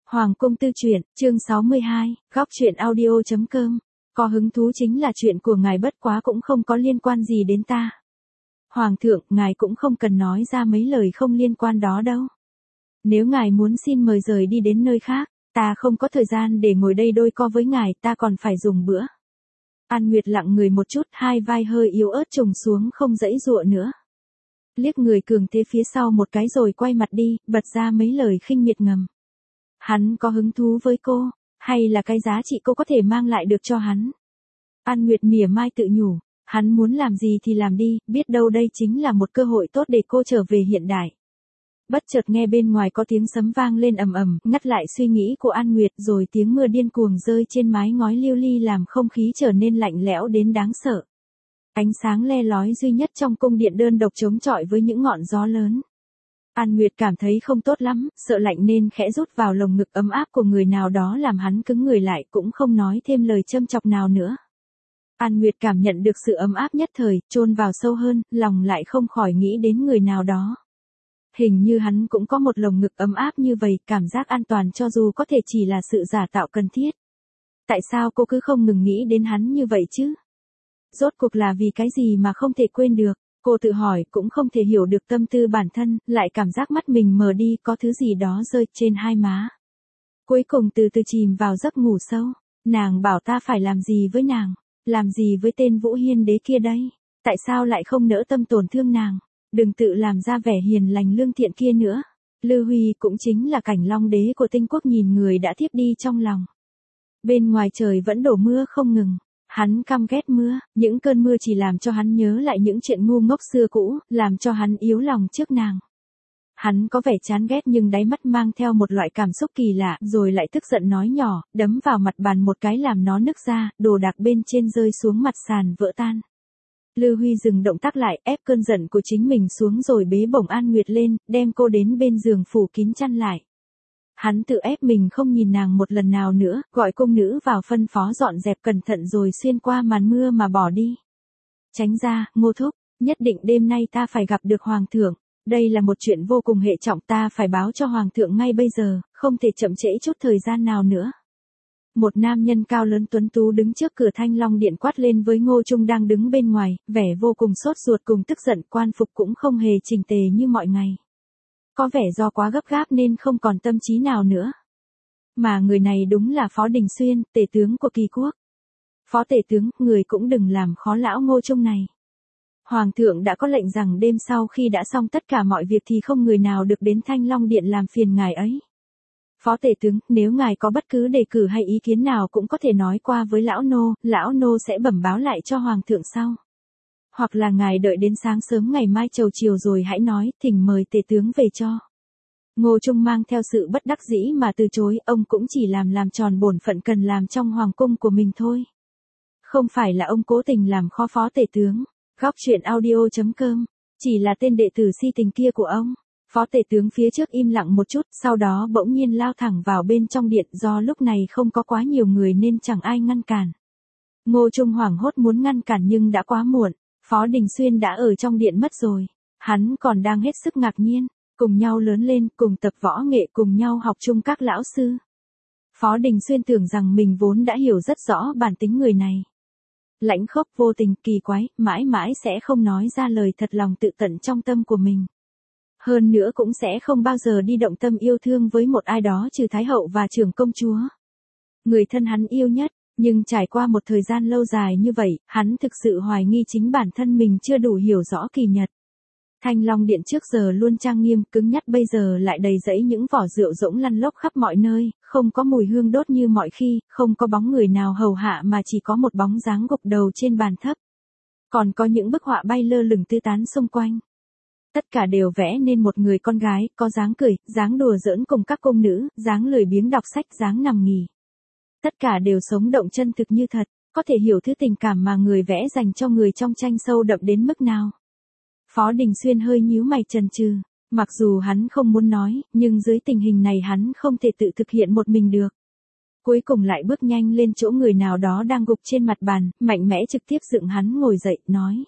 Hoàng cung tư truyện, chương 62, góc truyện audio.com. Có hứng thú chính là chuyện của ngài, bất quá cũng không có liên quan gì đến ta. Hoàng thượng, ngài cũng không cần nói ra mấy lời không liên quan đó đâu. Nếu ngài muốn xin mời rời đi đến nơi khác, ta không có thời gian để ngồi đây đôi co với ngài, ta còn phải dùng bữa. An Nguyệt lặng người một chút, hai vai hơi yếu ớt trùng xuống, không dãy dụa nữa. Liếc người cường thế phía sau một cái rồi quay mặt đi, bật ra mấy lời khinh miệt ngầm. Hắn có hứng thú với cô, hay là cái giá trị cô có thể mang lại được cho hắn? An Nguyệt mỉa mai tự nhủ, hắn muốn làm gì thì làm đi, biết đâu đây chính là một cơ hội tốt để cô trở về hiện đại. Bất chợt nghe bên ngoài có tiếng sấm vang lên ầm ầm, ngắt lại suy nghĩ của An Nguyệt, rồi tiếng mưa điên cuồng rơi trên mái ngói liêu ly làm không khí trở nên lạnh lẽo đến đáng sợ. Ánh sáng le lói duy nhất trong cung điện đơn độc chống chọi với những ngọn gió lớn. An Nguyệt cảm thấy không tốt lắm, sợ lạnh nên khẽ rút vào lồng ngực ấm áp của người nào đó làm hắn cứng người lại, cũng không nói thêm lời châm chọc nào nữa. An Nguyệt cảm nhận được sự ấm áp nhất thời, chôn vào sâu hơn, lòng lại không khỏi nghĩ đến người nào đó. Hình như hắn cũng có một lồng ngực ấm áp như vậy, cảm giác an toàn cho dù có thể chỉ là sự giả tạo cần thiết. Tại sao cô cứ không ngừng nghĩ đến hắn như vậy chứ? Rốt cuộc là vì cái gì mà không thể quên được? Cô tự hỏi, cũng không thể hiểu được tâm tư bản thân, lại cảm giác mắt mình mờ đi, có thứ gì đó rơi trên hai má. Cuối cùng từ từ chìm vào giấc ngủ sâu. Nàng bảo ta phải làm gì với nàng? Làm gì với tên Vũ Hiên đế kia đây? Tại sao lại không nỡ tâm tổn thương nàng? Đừng tự làm ra vẻ hiền lành lương thiện kia nữa. Lư Huy cũng chính là Cảnh Long đế của Tinh Quốc nhìn người đã thiếp đi trong lòng. Bên ngoài trời vẫn đổ mưa không ngừng. Hắn căm ghét mưa, những cơn mưa chỉ làm cho hắn nhớ lại những chuyện ngu ngốc xưa cũ, làm cho hắn yếu lòng trước nàng. Hắn có vẻ chán ghét nhưng đáy mắt mang theo một loại cảm xúc kỳ lạ, rồi lại tức giận nói nhỏ, đấm vào mặt bàn một cái làm nó nứt ra, đồ đạc bên trên rơi xuống mặt sàn vỡ tan. Lư Huy dừng động tác lại, ép cơn giận của chính mình xuống rồi bế bổng An Nguyệt lên, đem cô đến bên giường phủ kín chăn lại. Hắn tự ép mình không nhìn nàng một lần nào nữa, gọi cung nữ vào phân phó dọn dẹp cẩn thận rồi xuyên qua màn mưa mà bỏ đi. Tránh ra, Ngô thúc, nhất định đêm nay ta phải gặp được hoàng thượng. Đây là một chuyện vô cùng hệ trọng, ta phải báo cho hoàng thượng ngay bây giờ, không thể chậm trễ chút thời gian nào nữa. Một nam nhân cao lớn tuấn tú đứng trước cửa Thanh Long điện quát lên với Ngô Trung đang đứng bên ngoài, vẻ vô cùng sốt ruột cùng tức giận, quan phục cũng không hề chỉnh tề như mọi ngày. Có vẻ do quá gấp gáp nên không còn tâm trí nào nữa. Mà người này đúng là Phó Đình Xuyên, tể tướng của Kỳ Quốc. Phó tể tướng, người cũng đừng làm khó lão Ngô Trung này. Hoàng thượng đã có lệnh rằng đêm sau khi đã xong tất cả mọi việc thì không người nào được đến Thanh Long điện làm phiền ngài ấy. Phó tể tướng, nếu ngài có bất cứ đề cử hay ý kiến nào cũng có thể nói qua với lão nô sẽ bẩm báo lại cho hoàng thượng sau. Hoặc là ngài đợi đến sáng sớm ngày mai chầu chiều rồi hãy nói, thỉnh mời tể tướng về cho. Ngô Trung mang theo sự bất đắc dĩ mà từ chối, ông cũng chỉ làm tròn bổn phận cần làm trong hoàng cung của mình thôi. Không phải là ông cố tình làm khó phó tể tướng. Góc truyện audio.com, chỉ là tên đệ tử si tình kia của ông. Phó tể tướng phía trước im lặng một chút, sau đó bỗng nhiên lao thẳng vào bên trong điện, do lúc này không có quá nhiều người nên chẳng ai ngăn cản. Ngô Trung hoảng hốt muốn ngăn cản nhưng đã quá muộn. Phó Đình Xuyên đã ở trong điện mất rồi. Hắn còn đang hết sức ngạc nhiên, cùng nhau lớn lên, cùng tập võ nghệ, cùng nhau học chung các lão sư. Phó Đình Xuyên tưởng rằng mình vốn đã hiểu rất rõ bản tính người này. Lãnh khốc vô tình, kỳ quái, mãi mãi sẽ không nói ra lời thật lòng tự tận trong tâm của mình. Hơn nữa cũng sẽ không bao giờ đi động tâm yêu thương với một ai đó trừ Thái hậu và trưởng công chúa. Người thân hắn yêu nhất. Nhưng trải qua một thời gian lâu dài như vậy, hắn thực sự hoài nghi chính bản thân mình chưa đủ hiểu rõ kỳ nhật. Thanh Long điện trước giờ luôn trang nghiêm, cứng nhắc, bây giờ lại đầy rẫy những vỏ rượu rỗng lăn lóc khắp mọi nơi, không có mùi hương đốt như mọi khi, không có bóng người nào hầu hạ mà chỉ có một bóng dáng gục đầu trên bàn thấp. Còn có những bức họa bay lơ lửng tứ tán xung quanh. Tất cả đều vẽ nên một người con gái, có dáng cười, dáng đùa giỡn cùng các cung nữ, dáng lười biếng đọc sách, dáng nằm nghỉ. Tất cả đều sống động chân thực như thật, có thể hiểu thứ tình cảm mà người vẽ dành cho người trong tranh sâu đậm đến mức nào. Phó Đình Xuyên hơi nhíu mày chần chừ, mặc dù hắn không muốn nói, nhưng dưới tình hình này hắn không thể tự thực hiện một mình được. Cuối cùng lại bước nhanh lên chỗ người nào đó đang gục trên mặt bàn, mạnh mẽ trực tiếp dựng hắn ngồi dậy, nói.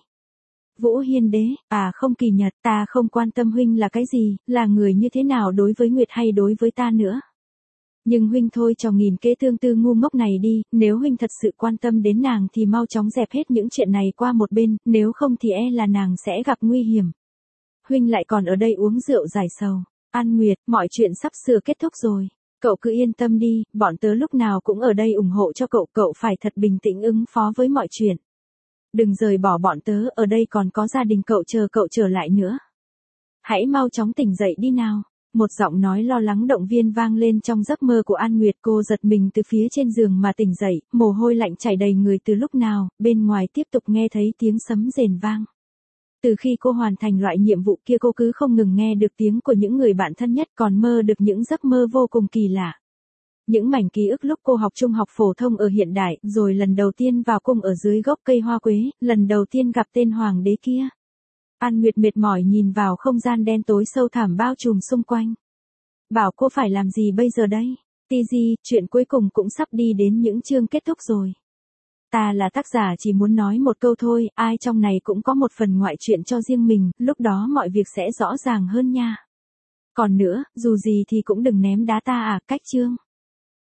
Vũ Hiên đế, không kỳ nhật, ta không quan tâm huynh là cái gì, là người như thế nào đối với Nguyệt hay đối với ta nữa. Nhưng huynh thôi cho nghìn kế tương tư ngu ngốc này đi, nếu huynh thật sự quan tâm đến nàng thì mau chóng dẹp hết những chuyện này qua một bên, nếu không thì e là nàng sẽ gặp nguy hiểm. Huynh lại còn ở đây uống rượu giải sầu. An Nguyệt, mọi chuyện sắp sửa kết thúc rồi. Cậu cứ yên tâm đi, bọn tớ lúc nào cũng ở đây ủng hộ cho cậu, cậu phải thật bình tĩnh ứng phó với mọi chuyện. Đừng rời bỏ bọn tớ, ở đây còn có gia đình cậu chờ cậu trở lại nữa. Hãy mau chóng tỉnh dậy đi nào. Một giọng nói lo lắng động viên vang lên trong giấc mơ của An Nguyệt, cô giật mình từ phía trên giường mà tỉnh dậy, mồ hôi lạnh chảy đầy người từ lúc nào, bên ngoài tiếp tục nghe thấy tiếng sấm rền vang. Từ khi cô hoàn thành loại nhiệm vụ kia cô cứ không ngừng nghe được tiếng của những người bạn thân nhất, còn mơ được những giấc mơ vô cùng kỳ lạ. Những mảnh ký ức lúc cô học trung học phổ thông ở hiện đại, rồi lần đầu tiên vào cung ở dưới gốc cây hoa quế, lần đầu tiên gặp tên hoàng đế kia. An Nguyệt mệt mỏi nhìn vào không gian đen tối sâu thẳm bao trùm xung quanh. Bảo cô phải làm gì bây giờ đây? TG, chuyện cuối cùng cũng sắp đi đến những chương kết thúc rồi. Ta là tác giả chỉ muốn nói một câu thôi, ai trong này cũng có một phần ngoại truyện cho riêng mình, lúc đó mọi việc sẽ rõ ràng hơn nha. Còn nữa, dù gì thì cũng đừng ném đá ta à, cách chương.